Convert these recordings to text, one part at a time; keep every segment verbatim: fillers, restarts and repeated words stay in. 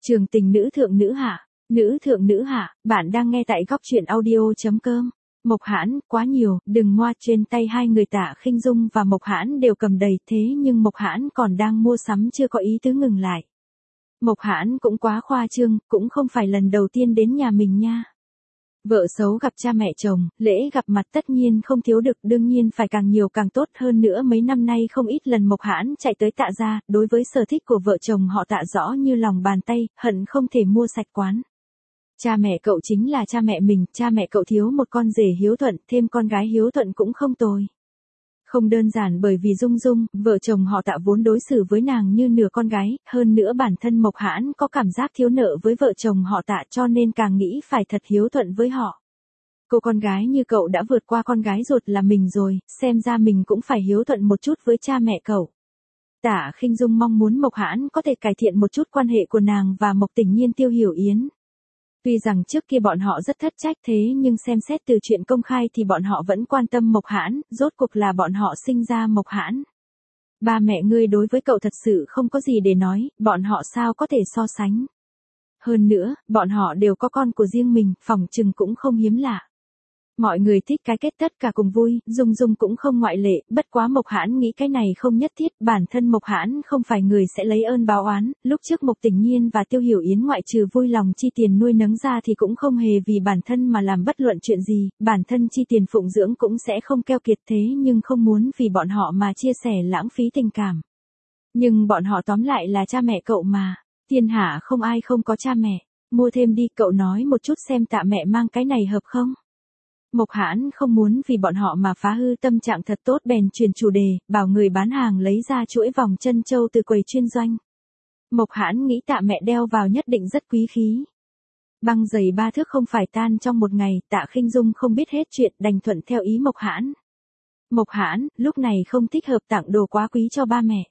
Trường tình nữ thượng nữ hạ, nữ thượng nữ hạ, bạn đang nghe tại góc truyện audio.com. Mộc Hãn, quá nhiều, đừng ngoa. Trên tay hai người Tạ Khinh Dung và Mộc Hãn đều cầm đầy, thế nhưng Mộc Hãn còn đang mua sắm chưa có ý tứ ngừng lại. Mộc Hãn cũng quá khoa trương, cũng không phải lần đầu tiên đến nhà mình nha. Vợ xấu gặp cha mẹ chồng, lễ gặp mặt tất nhiên không thiếu được, đương nhiên phải càng nhiều càng tốt. Hơn nữa mấy năm nay không ít lần Mộc Hãn chạy tới Tạ gia, đối với sở thích của vợ chồng họ Tạ rõ như lòng bàn tay, hận không thể mua sạch quán. Cha mẹ cậu chính là cha mẹ mình, cha mẹ cậu thiếu một con rể hiếu thuận, thêm con gái hiếu thuận cũng không tồi. Không đơn giản bởi vì Dung Dung, vợ chồng họ Tạ vốn đối xử với nàng như nửa con gái, hơn nữa bản thân Mộc Hãn có cảm giác thiếu nợ với vợ chồng họ Tạ cho nên càng nghĩ phải thật hiếu thuận với họ. Cô con gái như cậu đã vượt qua con gái ruột là mình rồi, xem ra mình cũng phải hiếu thuận một chút với cha mẹ cậu. Tạ Khinh Dung mong muốn Mộc Hãn có thể cải thiện một chút quan hệ của nàng và Mộc Tình Nhiên Tiêu Hiểu Yến. Tuy rằng trước kia bọn họ rất thất trách thế nhưng xem xét từ chuyện công khai thì bọn họ vẫn quan tâm Mộc Hãn, rốt cuộc là bọn họ sinh ra Mộc Hãn. Ba mẹ ngươi đối với cậu thật sự không có gì để nói, bọn họ sao có thể so sánh. Hơn nữa, bọn họ đều có con của riêng mình, phỏng chừng cũng không hiếm lạ. Mọi người thích cái kết tất cả cùng vui, Dung Dung cũng không ngoại lệ, bất quá Mộc Hãn nghĩ cái này không nhất thiết, bản thân Mộc Hãn không phải người sẽ lấy ơn báo oán, lúc trước Mộc Tình Nhiên và Tiêu Hiểu Yến ngoại trừ vui lòng chi tiền nuôi nấng ra thì cũng không hề vì bản thân mà làm bất luận chuyện gì, bản thân chi tiền phụng dưỡng cũng sẽ không keo kiệt thế nhưng không muốn vì bọn họ mà chia sẻ lãng phí tình cảm. Nhưng bọn họ tóm lại là cha mẹ cậu mà, thiên hạ không ai không có cha mẹ, mua thêm đi, cậu nói một chút xem Tạ mẹ mang cái này hợp không? Mộc Hãn không muốn vì bọn họ mà phá hư tâm trạng thật tốt bèn chuyển chủ đề, bảo người bán hàng lấy ra chuỗi vòng chân châu từ quầy chuyên doanh. Mộc Hãn nghĩ Tạ mẹ đeo vào nhất định rất quý khí. Băng giày ba thước không phải tan trong một ngày, Tạ Khinh Dung không biết hết chuyện đành thuận theo ý Mộc Hãn. Mộc Hãn, lúc này không thích hợp tặng đồ quá quý cho ba mẹ.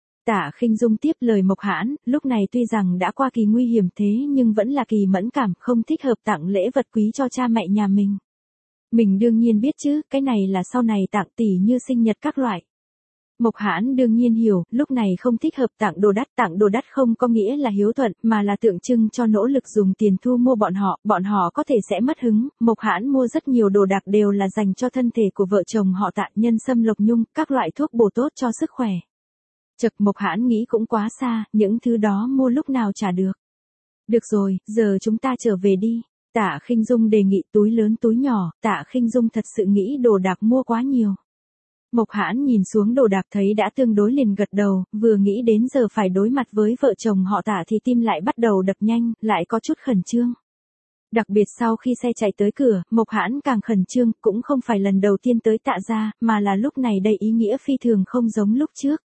Tạ Khinh Dung tiếp lời Mộc Hãn, lúc này tuy rằng đã qua kỳ nguy hiểm thế nhưng vẫn là kỳ mẫn cảm, không thích hợp tặng lễ vật quý cho cha mẹ nhà mình. Mình đương nhiên biết chứ, cái này là sau này tặng tỉ như sinh nhật các loại. Mộc Hãn đương nhiên hiểu, lúc này không thích hợp tặng đồ đắt, tặng đồ đắt không có nghĩa là hiếu thuận, mà là tượng trưng cho nỗ lực dùng tiền thu mua bọn họ, bọn họ có thể sẽ mất hứng. Mộc Hãn mua rất nhiều đồ đạc đều là dành cho thân thể của vợ chồng họ Tạ, nhân sâm lộc nhung, các loại thuốc bổ tốt cho sức khỏe. Chật, Mộc Hãn nghĩ cũng quá xa, những thứ đó mua lúc nào trả được. Được rồi, giờ chúng ta trở về đi. Tạ Khinh Dung đề nghị túi lớn túi nhỏ, Tạ Khinh Dung thật sự nghĩ đồ đạc mua quá nhiều. Mộc Hãn nhìn xuống đồ đạc thấy đã tương đối liền gật đầu, vừa nghĩ đến giờ phải đối mặt với vợ chồng họ Tạ thì tim lại bắt đầu đập nhanh, lại có chút khẩn trương. Đặc biệt sau khi xe chạy tới cửa, Mộc Hãn càng khẩn trương, cũng không phải lần đầu tiên tới Tạ gia, mà là lúc này đầy ý nghĩa phi thường không giống lúc trước.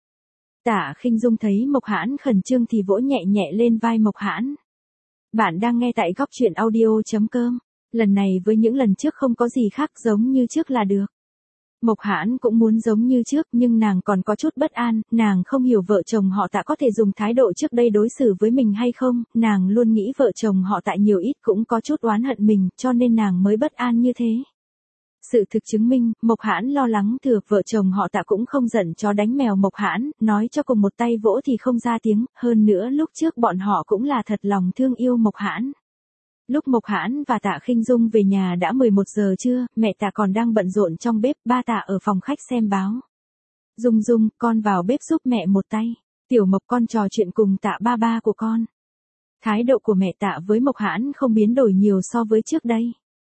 Tạ Khinh Dung thấy Mộc Hãn khẩn trương thì vỗ nhẹ nhẹ lên vai Mộc Hãn. Bạn đang nghe tại góc truyện audio.com. Lần này với những lần trước không có gì khác, giống như trước là được. Mộc Hãn cũng muốn giống như trước nhưng nàng còn có chút bất an, nàng không hiểu vợ chồng họ Tạ có thể dùng thái độ trước đây đối xử với mình hay không, nàng luôn nghĩ vợ chồng họ Tạ nhiều ít cũng có chút oán hận mình, cho nên nàng mới bất an như thế. Sự thực chứng minh, Mộc Hãn lo lắng thừa, vợ chồng họ Tạ cũng không giận chó đánh mèo Mộc Hãn, nói cho cùng một tay vỗ thì không ra tiếng, hơn nữa lúc trước bọn họ cũng là thật lòng thương yêu Mộc Hãn. Lúc Mộc Hãn và Tạ Khinh Dung về nhà đã mười một giờ trưa, mẹ Tạ còn đang bận rộn trong bếp, ba Tạ ở phòng khách xem báo. Dung Dung, con vào bếp giúp mẹ một tay. Tiểu Mộc, con trò chuyện cùng Tạ ba ba của con. Thái độ của mẹ Tạ với Mộc Hãn không biến đổi nhiều so với trước đây.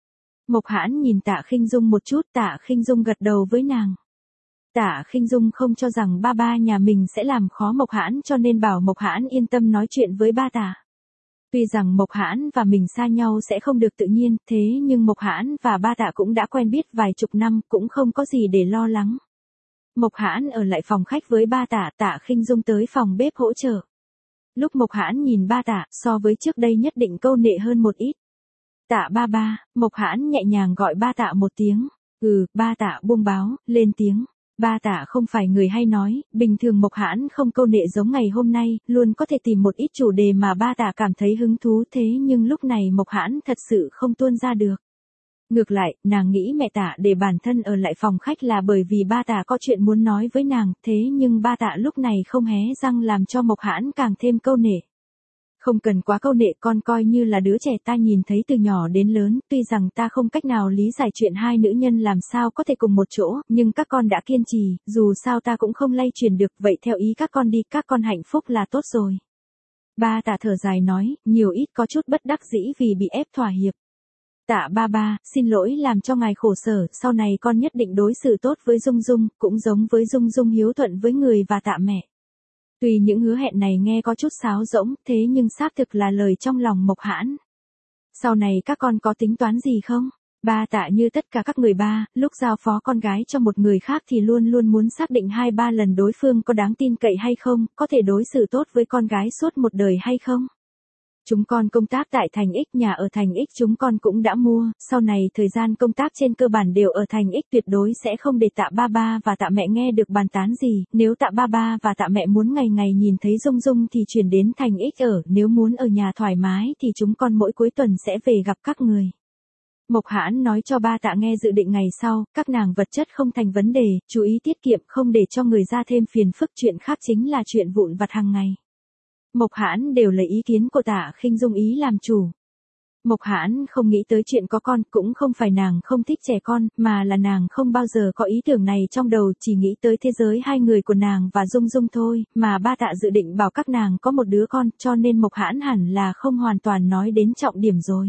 Mộc Hãn nhìn Tạ Khinh Dung một chút, Tạ Khinh Dung gật đầu với nàng. Tạ Khinh Dung không cho rằng ba ba nhà mình sẽ làm khó Mộc Hãn cho nên bảo Mộc Hãn yên tâm nói chuyện với ba Tạ. Tuy rằng Mộc Hãn và mình xa nhau sẽ không được tự nhiên, thế nhưng Mộc Hãn và ba Tạ cũng đã quen biết vài chục năm, cũng không có gì để lo lắng. Mộc Hãn ở lại phòng khách với ba Tạ, Tạ Khinh Dung tới phòng bếp hỗ trợ. Lúc Mộc Hãn nhìn ba Tạ, so với trước đây nhất định câu nệ hơn một ít. Tạ ba ba, Mộc Hãn nhẹ nhàng gọi ba Tạ một tiếng. Ừ, ba Tạ buông báo, lên tiếng. Ba Tạ không phải người hay nói, bình thường Mộc Hãn không câu nệ giống ngày hôm nay, luôn có thể tìm một ít chủ đề mà ba Tạ cảm thấy hứng thú, thế nhưng lúc này Mộc Hãn thật sự không tuôn ra được. Ngược lại, nàng nghĩ mẹ Tạ để bản thân ở lại phòng khách là bởi vì ba Tạ có chuyện muốn nói với nàng, thế nhưng ba Tạ lúc này không hé răng làm cho Mộc Hãn càng thêm câu nệ. Không cần quá câu nệ, con coi như là đứa trẻ ta nhìn thấy từ nhỏ đến lớn, tuy rằng ta không cách nào lý giải chuyện hai nữ nhân làm sao có thể cùng một chỗ, nhưng các con đã kiên trì, dù sao ta cũng không lay truyền được, vậy theo ý các con đi, các con hạnh phúc là tốt rồi. Ba Tạ thở dài nói, nhiều ít có chút bất đắc dĩ vì bị ép thỏa hiệp. Tạ ba ba, xin lỗi làm cho ngài khổ sở, sau này con nhất định đối xử tốt với Dung Dung, cũng giống với Dung Dung hiếu thuận với người và Tạ mẹ. Tuy những hứa hẹn này nghe có chút sáo rỗng, thế nhưng xác thực là lời trong lòng Mộc Hãn. Sau này các con có tính toán gì không? Ba Tạ như tất cả các người ba, lúc giao phó con gái cho một người khác thì luôn luôn muốn xác định hai ba lần đối phương có đáng tin cậy hay không, có thể đối xử tốt với con gái suốt một đời hay không. Chúng con công tác tại thành X, nhà ở thành X chúng con cũng đã mua, sau này thời gian công tác trên cơ bản đều ở thành X, tuyệt đối sẽ không để Tạ ba ba và Tạ mẹ nghe được bàn tán gì, nếu Tạ ba ba và Tạ mẹ muốn ngày ngày nhìn thấy Dung Dung thì chuyển đến thành X ở, nếu muốn ở nhà thoải mái thì chúng con mỗi cuối tuần sẽ về gặp các người. Mộc Hãn nói cho ba Tạ nghe dự định ngày sau, các nàng vật chất không thành vấn đề, chú ý tiết kiệm không để cho người ra thêm phiền phức, chuyện khác chính là chuyện vụn vặt hàng ngày. Mộc Hãn đều lấy ý kiến của Tạ Khinh Dung ý làm chủ. Mộc Hãn không nghĩ tới chuyện có con, cũng không phải nàng không thích trẻ con, mà là nàng không bao giờ có ý tưởng này trong đầu, chỉ nghĩ tới thế giới hai người của nàng và Dung Dung thôi, mà ba Tạ dự định bảo các nàng có một đứa con, cho nên Mộc Hãn hẳn là không hoàn toàn nói đến trọng điểm rồi.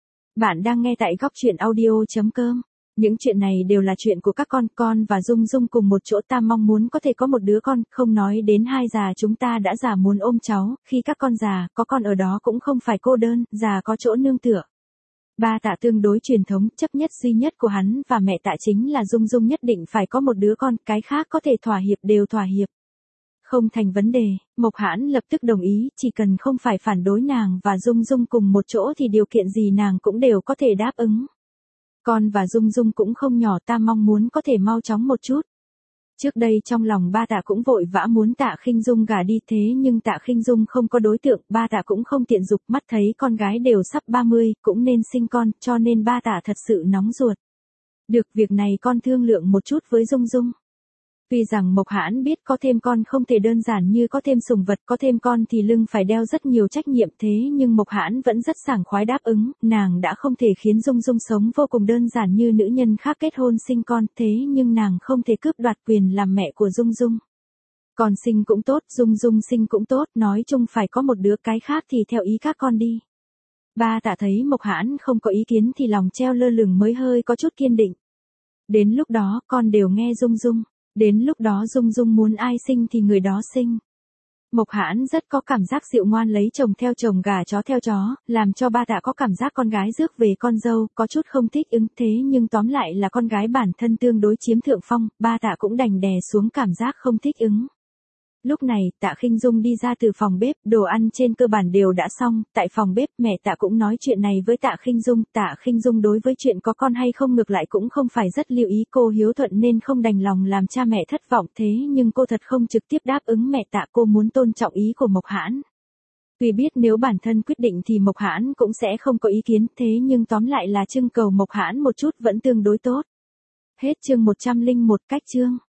Bạn đang nghe tại góc truyện audio chấm com. Những chuyện này đều là chuyện của các con, con và Dung Dung cùng một chỗ, ta mong muốn có thể có một đứa con, không nói đến hai già chúng ta đã già muốn ôm cháu, khi các con già, có con ở đó cũng không phải cô đơn, già có chỗ nương tựa. Ba Tạ tương đối truyền thống, chấp nhất duy nhất của hắn và mẹ Tạ chính là Dung Dung nhất định phải có một đứa con, cái khác có thể thỏa hiệp đều thỏa hiệp. Không thành vấn đề, Mộc Hãn lập tức đồng ý, chỉ cần không phải phản đối nàng và Dung Dung cùng một chỗ thì điều kiện gì nàng cũng đều có thể đáp ứng. Con và Dung Dung cũng không nhỏ, ta mong muốn có thể mau chóng một chút. Trước đây trong lòng ba Tạ cũng vội vã muốn Tạ Khinh Dung gả đi, thế nhưng Tạ Khinh Dung không có đối tượng, ba Tạ cũng không tiện dục, mắt thấy con gái đều sắp ba mươi, cũng nên sinh con, cho nên ba Tạ thật sự nóng ruột. Được, việc này con thương lượng một chút với Dung Dung. Tuy rằng Mộc Hãn biết có thêm con không thể đơn giản như có thêm sùng vật, có thêm con thì lưng phải đeo rất nhiều trách nhiệm, thế nhưng Mộc Hãn vẫn rất sảng khoái đáp ứng, nàng đã không thể khiến Dung Dung sống vô cùng đơn giản như nữ nhân khác kết hôn sinh con, thế nhưng nàng không thể cướp đoạt quyền làm mẹ của Dung Dung. Con sinh cũng tốt, Dung Dung sinh cũng tốt, nói chung phải có một đứa, cái khác thì theo ý các con đi. Ba Tạ thấy Mộc Hãn không có ý kiến thì lòng treo lơ lửng mới hơi có chút kiên định. Đến lúc đó con đều nghe Dung Dung. Đến lúc đó Dung Dung muốn ai sinh thì người đó sinh. Mộc Hãn rất có cảm giác dịu ngoan, lấy chồng theo chồng gả chó theo chó, làm cho ba Tạ có cảm giác con gái rước về con dâu, có chút không thích ứng, thế nhưng tóm lại là con gái bản thân tương đối chiếm thượng phong, ba Tạ cũng đành đè xuống cảm giác không thích ứng. Lúc này, Tạ Khinh Dung đi ra từ phòng bếp, đồ ăn trên cơ bản đều đã xong, tại phòng bếp mẹ Tạ cũng nói chuyện này với Tạ Khinh Dung, Tạ Khinh Dung đối với chuyện có con hay không ngược lại cũng không phải rất lưu ý, cô hiếu thuận nên không đành lòng làm cha mẹ thất vọng, thế nhưng cô thật không trực tiếp đáp ứng mẹ Tạ, cô muốn tôn trọng ý của Mộc Hãn. Tuy biết nếu bản thân quyết định thì Mộc Hãn cũng sẽ không có ý kiến, thế nhưng tóm lại là trưng cầu Mộc Hãn một chút vẫn tương đối tốt. Hết chương một trăm lẻ một, cách chương.